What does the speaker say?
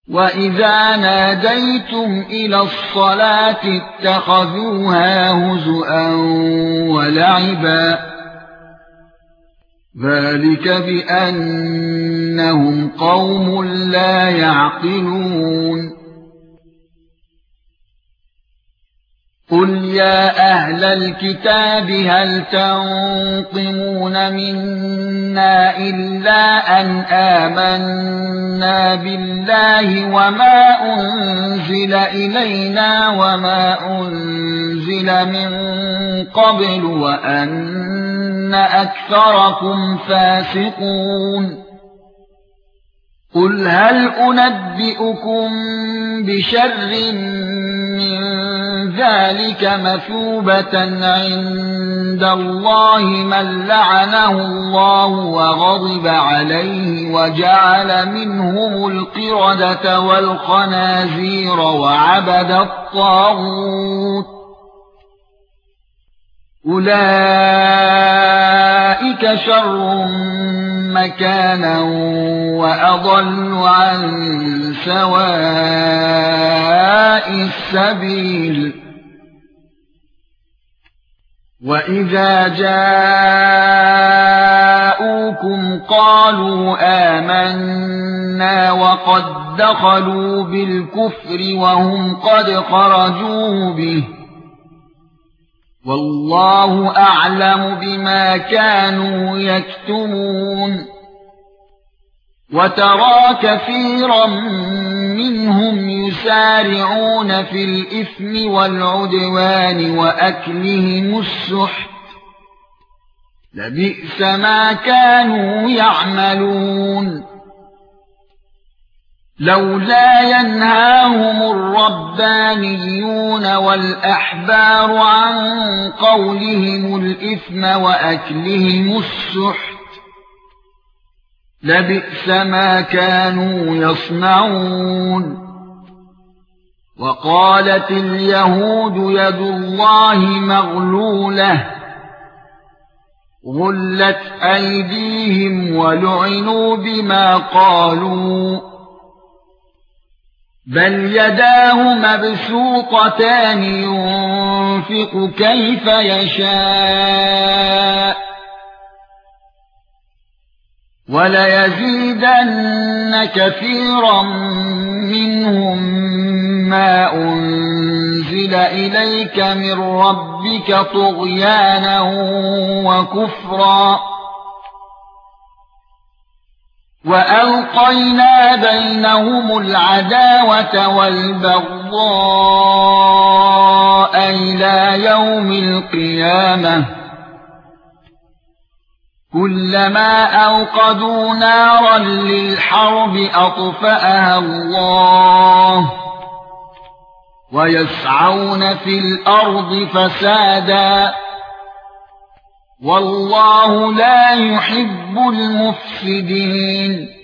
وَإِذَا نَادَيْتُمْ إِلَى الصَّلَاةِ اتَّخَذُوهَا هُزُوًا وَلَعِبًا ذَلِكَ بِأَنَّهُمْ قَوْمٌ لَّا يَعْقِلُونَ قُلْ يَا أَهْلَ الْكِتَابِ هَلْ تَنقِمُونَ مِنَّا إِلَّا أَنْ آمَنَّا بِاللَّهِ وَمَا أُنْزِلَ إِلَيْنَا وَمَا أُنْزِلَ مِنْ قَبْلُ وَأَنَّ أَكْثَرَكُمْ فَاسِقُونَ قُلْ هَلْ أُنَبِّئُكُم بِشَرٍّ مِّن ذَلِكَ مَثُوبَةً عِندَ اللَّهِ مَن لَّعَنَهُ اللَّهُ وَغَضِبَ عَلَيْهِ وَجَعَلَ مِنْهُمُ الْقِرَدَةَ وَالْخَنَازِيرَ وَعَبَدَ الطَّاغُوتَ أُولَئِكَ شَرٌّ مَكَانًا وَأَضَلُّ عَن سَوَاءِ السَّبِيلِ وَإِذَا جَاءُوكُمْ قَالُوا آمَنَّا وَقَدْ دَخَلُوا بِالْكُفْرِ وَهُمْ قَدْ خَرَجُوا بِهِ وَاللَّهُ أَعْلَمُ بِمَا كَانُوا يَكْتُمُونَ وَتَرَى كَثِيرًا مِنْهُمْ يُسَارِعُونَ فِي الْإِثْمِ وَالْعُدْوَانِ وَأَكْلِهِمُ السُّحْتَ لَبِئْسَ مَا كَانُوا يَعْمَلُونَ لولا ينهاهم الربانيون والأحبار عن قولهم الإثم وأكلهم السحت لبئس ما كانوا يصنعون وقالت اليهود يد الله مغلولة غلت أيديهم ولعنوا بما قالوا بل يداه مبسوطتان ينفق كيف يشاء وليزيدن كثيرا منهم ما أنزل إليك من ربك طغيانا وكفرا وَأَلْقَيْنَا بَيْنَهُمُ الْعَدَاوَةَ وَالْبَغْضَاءَ إِلَى يَوْمِ الْقِيَامَةِ كُلَّمَا أَوْقَدُوا نَارًا لِلْحَرْبِ أَطْفَأَهَا اللَّهُ وَيَسْعَوْنَ فِي الْأَرْضِ فَسَادًا والله لا يحب المفسدين